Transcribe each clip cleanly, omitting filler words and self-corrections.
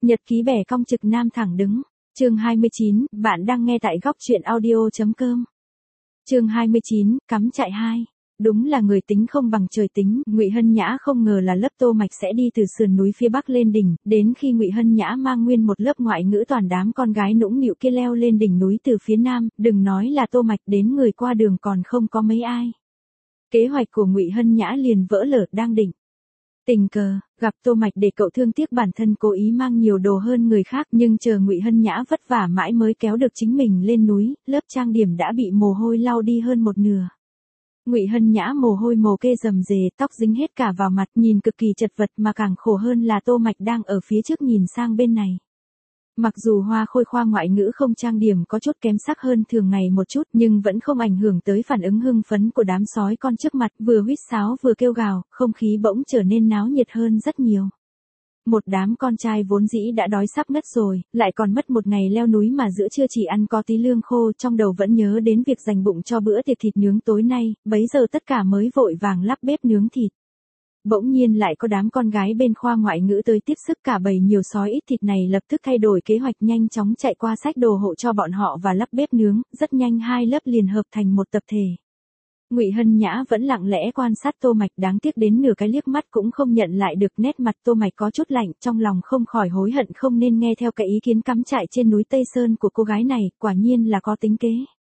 Nhật ký bẻ cong trực nam thẳng đứng. Chương 29, bạn đang nghe tại góc truyện audio.com. Chương 29, cắm trại 2. Đúng là người tính không bằng trời tính, Ngụy Hân Nhã không ngờ là lớp Tô Mạch sẽ đi từ sườn núi phía bắc lên đỉnh, đến khi Ngụy Hân Nhã mang nguyên một lớp ngoại ngữ toàn đám con gái nũng nịu kia leo lên đỉnh núi từ phía nam, đừng nói là Tô Mạch, đến người qua đường còn không có mấy ai. Kế hoạch của Ngụy Hân Nhã liền vỡ lở đang định. Tình cờ gặp Tô Mạch để cậu thương tiếc bản thân cố ý mang nhiều đồ hơn người khác, nhưng chờ Ngụy Hân Nhã vất vả mãi mới kéo được chính mình lên núi, lớp trang điểm đã bị mồ hôi lau đi hơn một nửa. Ngụy Hân Nhã mồ hôi mồ kê rầm rề, tóc dính hết cả vào mặt, nhìn cực kỳ chật vật, mà càng khổ hơn là Tô Mạch đang ở phía trước nhìn sang bên này. Mặc dù Hoa Khôi khoa ngoại ngữ không trang điểm có chút kém sắc hơn thường ngày một chút, nhưng vẫn không ảnh hưởng tới phản ứng hưng phấn của đám sói con trước mặt, vừa huýt sáo vừa kêu gào, không khí bỗng trở nên náo nhiệt hơn rất nhiều. Một đám con trai vốn dĩ đã đói sắp ngất rồi, lại còn mất một ngày leo núi mà giữa trưa chỉ ăn có tí lương khô, trong đầu vẫn nhớ đến việc dành bụng cho bữa tiệc thịt nướng tối nay, bấy giờ tất cả mới vội vàng lắp bếp nướng thịt. Bỗng nhiên lại có đám con gái bên khoa ngoại ngữ tới tiếp sức, cả bầy nhiều sói ít thịt này lập tức thay đổi kế hoạch, nhanh chóng chạy qua xách đồ hộ cho bọn họ và lắp bếp nướng, rất nhanh hai lớp liền hợp thành một tập thể. Ngụy Hân Nhã vẫn lặng lẽ quan sát Tô Mạch, đáng tiếc đến nửa cái liếc mắt cũng không nhận lại được nét mặt Tô Mạch có chút lạnh, trong lòng không khỏi hối hận không nên nghe theo cái ý kiến cắm trại trên núi Tây Sơn của cô gái này, quả nhiên là có tính kế.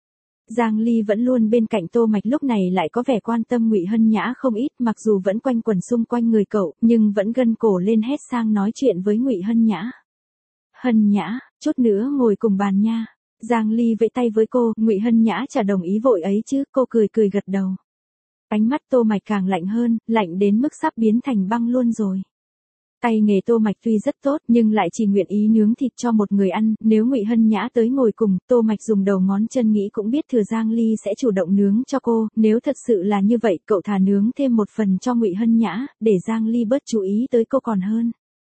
Giang Ly vẫn luôn bên cạnh Tô Mạch lúc này lại có vẻ quan tâm Ngụy Hân Nhã không ít, mặc dù vẫn quanh quẩn xung quanh người cậu, nhưng vẫn gân cổ lên hét sang nói chuyện với Ngụy Hân Nhã. Hân Nhã, chút nữa ngồi cùng bàn nha. Giang Ly vẫy tay với cô, Ngụy Hân Nhã chả đồng ý vội ấy chứ, cô cười cười gật đầu. Ánh mắt Tô Mạch càng lạnh hơn, lạnh đến mức sắp biến thành băng luôn rồi. Tay nghề Tô Mạch tuy rất tốt nhưng lại chỉ nguyện ý nướng thịt cho một người ăn, nếu Ngụy Hân Nhã tới ngồi cùng, Tô Mạch dùng đầu ngón chân nghĩ cũng biết thừa Giang Ly sẽ chủ động nướng cho cô, nếu thật sự là như vậy, cậu thà nướng thêm một phần cho Ngụy Hân Nhã, để Giang Ly bớt chú ý tới cô còn hơn.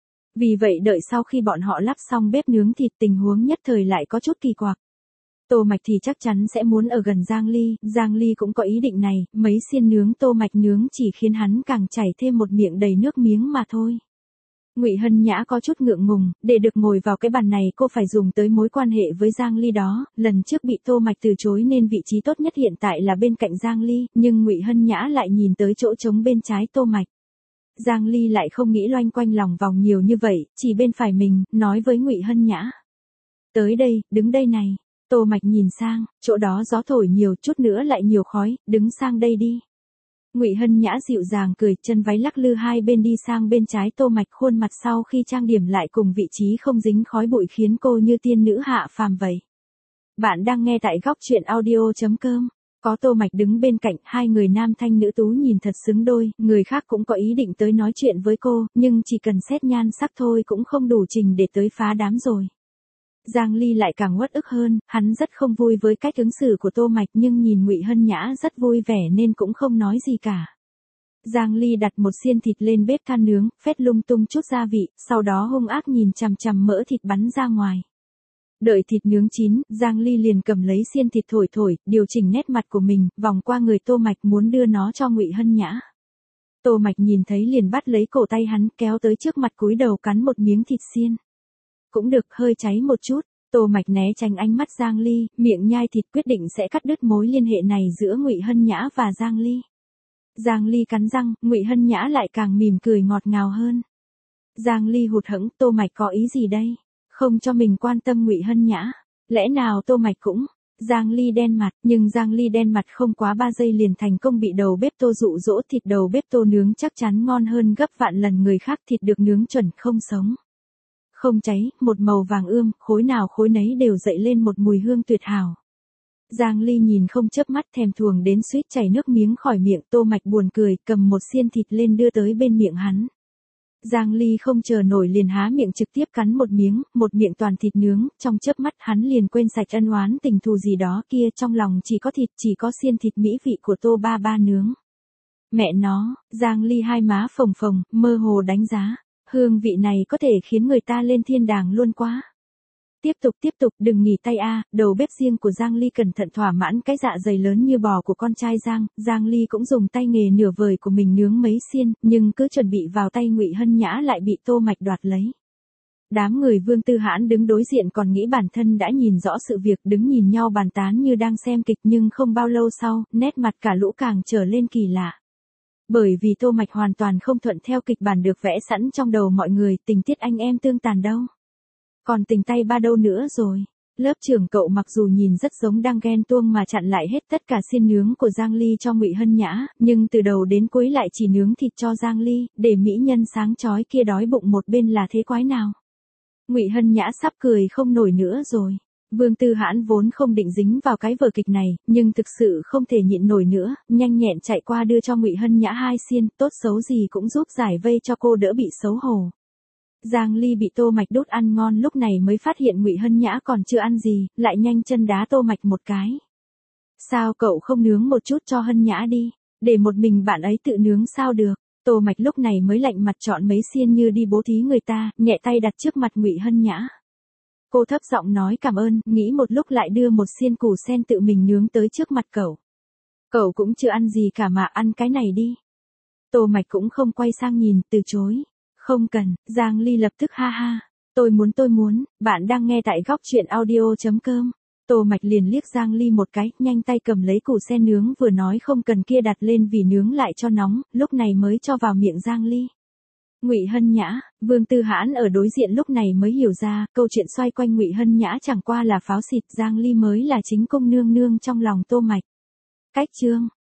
Vì vậy đợi sau khi bọn họ lắp xong bếp nướng thịt, tình huống nhất thời lại có chút kỳ quặc. Tô Mạch thì chắc chắn sẽ muốn ở gần Giang Ly cũng có ý định này, mấy xiên nướng Tô Mạch nướng chỉ khiến hắn càng chảy thêm một miệng đầy nước miếng mà thôi. Ngụy Hân Nhã có chút ngượng ngùng, để được ngồi vào cái bàn này cô phải dùng tới mối quan hệ với Giang Ly đó, lần trước bị Tô Mạch từ chối nên vị trí tốt nhất hiện tại là bên cạnh Giang Ly, nhưng Ngụy Hân Nhã lại nhìn tới chỗ trống bên trái Tô Mạch. Giang Ly lại không nghĩ loanh quanh lòng vòng nhiều như vậy, chỉ bên phải mình, nói với Ngụy Hân Nhã. Tới đây, đứng đây này. Tô Mạch nhìn sang, chỗ đó gió thổi nhiều, chút nữa lại nhiều khói, đứng sang đây đi. Ngụy Hân Nhã dịu dàng cười, chân váy lắc lư hai bên đi sang bên trái Tô Mạch, khuôn mặt sau khi trang điểm lại cùng vị trí không dính khói bụi khiến cô như tiên nữ hạ phàm vậy. Bạn đang nghe tại góc truyện audio.com. Có Tô Mạch đứng bên cạnh, hai người nam thanh nữ tú nhìn thật xứng đôi, người khác cũng có ý định tới nói chuyện với cô, nhưng chỉ cần xét nhan sắc thôi cũng không đủ trình để tới phá đám rồi. Giang Ly lại càng uất ức hơn, hắn rất không vui với cách ứng xử của Tô Mạch nhưng nhìn Ngụy Hân Nhã rất vui vẻ nên cũng không nói gì cả. Giang Ly đặt một xiên thịt lên bếp than nướng, phết lung tung chút gia vị, sau đó hung ác nhìn chằm chằm mỡ thịt bắn ra ngoài. Đợi thịt nướng chín, Giang Ly liền cầm lấy xiên thịt thổi, điều chỉnh nét mặt của mình, vòng qua người Tô Mạch muốn đưa nó cho Ngụy Hân Nhã. Tô Mạch nhìn thấy liền bắt lấy cổ tay hắn, kéo tới trước mặt cúi đầu cắn một miếng thịt xiên. Cũng được, hơi cháy một chút. Tô Mạch né tránh ánh mắt Giang Ly, miệng nhai thịt, quyết định sẽ cắt đứt mối liên hệ này giữa Ngụy Hân Nhã và Giang Ly. Giang Ly cắn răng, Ngụy Hân Nhã lại càng mỉm cười ngọt ngào hơn. Giang Ly hụt hẫng, Tô Mạch có ý gì đây? Không cho mình quan tâm Ngụy Hân Nhã. Lẽ nào Tô Mạch cũng... Giang Ly đen mặt, nhưng Giang Ly đen mặt không quá 3 giây liền thành công bị đầu bếp Tô dụ dỗ, thịt đầu bếp Tô nướng chắc chắn ngon hơn gấp vạn lần người khác, thịt được nướng chuẩn không sống. Không cháy, một màu vàng ươm, khối nào khối nấy đều dậy lên một mùi hương tuyệt hảo. Giang Ly nhìn không chớp mắt, thèm thuồng đến suýt chảy nước miếng khỏi miệng. Tô Mạch buồn cười, cầm một xiên thịt lên đưa tới bên miệng hắn. Giang Ly không chờ nổi liền há miệng trực tiếp cắn một miệng toàn thịt nướng, trong chớp mắt hắn liền quên sạch ân oán tình thù gì đó kia, trong lòng chỉ có thịt, chỉ có xiên thịt mỹ vị của Tô ba ba nướng. Mẹ nó, Giang Ly hai má phồng phồng, mơ hồ đánh giá. Hương vị này có thể khiến người ta lên thiên đàng luôn quá. Tiếp tục, đừng nghỉ tay a. Đầu bếp riêng của Giang Ly cẩn thận thỏa mãn cái dạ dày lớn như bò của con trai Giang Ly cũng dùng tay nghề nửa vời của mình nướng mấy xiên, nhưng cứ chuẩn bị vào tay Ngụy Hân Nhã lại bị Tô Mạch đoạt lấy. Đám người Vương Tư Hãn đứng đối diện còn nghĩ bản thân đã nhìn rõ sự việc, đứng nhìn nhau bàn tán như đang xem kịch, nhưng không bao lâu sau, nét mặt cả lũ càng trở lên kỳ lạ. Bởi vì Tô Mạch hoàn toàn không thuận theo kịch bản được vẽ sẵn trong đầu mọi người, tình tiết anh em tương tàn đâu. Còn tình tay ba đâu nữa rồi. Lớp trưởng Cậu mặc dù nhìn rất giống đang ghen tuông mà chặn lại hết tất cả xiên nướng của Giang Ly cho Ngụy Hân Nhã, nhưng từ đầu đến cuối lại chỉ nướng thịt cho Giang Ly, để mỹ nhân sáng chói kia đói bụng một bên là thế quái nào. Ngụy Hân Nhã sắp cười không nổi nữa rồi. Vương Tư Hãn vốn không định dính vào cái vở kịch này, nhưng thực sự không thể nhịn nổi nữa, nhanh nhẹn chạy qua đưa cho Ngụy Hân Nhã 2 xiên, tốt xấu gì cũng giúp giải vây cho cô đỡ bị xấu hổ. Giang Ly bị Tô Mạch đút ăn ngon lúc này mới phát hiện Ngụy Hân Nhã còn chưa ăn gì, lại nhanh chân đá Tô Mạch một cái. Sao cậu không nướng một chút cho Hân Nhã đi, để một mình bạn ấy tự nướng sao được. Tô Mạch lúc này mới lạnh mặt chọn mấy xiên như đi bố thí người ta, nhẹ tay đặt trước mặt Ngụy Hân Nhã. Cô thấp giọng nói cảm ơn, nghĩ một lúc lại đưa một xiên củ sen tự mình nướng tới trước mặt cậu. Cậu cũng chưa ăn gì cả mà ăn cái này đi. Tô Mạch cũng không quay sang nhìn, từ chối. Không cần, Giang Ly lập tức ha ha. Tôi muốn, bạn đang nghe tại góc truyện audio.com. Tô Mạch liền liếc Giang Ly một cái, nhanh tay cầm lấy củ sen nướng vừa nói không cần kia đặt lên vì nướng lại cho nóng, lúc này mới cho vào miệng Giang Ly. Ngụy Hân Nhã, Vương Tư Hãn ở đối diện lúc này mới hiểu ra, câu chuyện xoay quanh Ngụy Hân Nhã chẳng qua là pháo xịt, Giang Ly mới là chính cung nương nương trong lòng Tô Mạch. Cách chương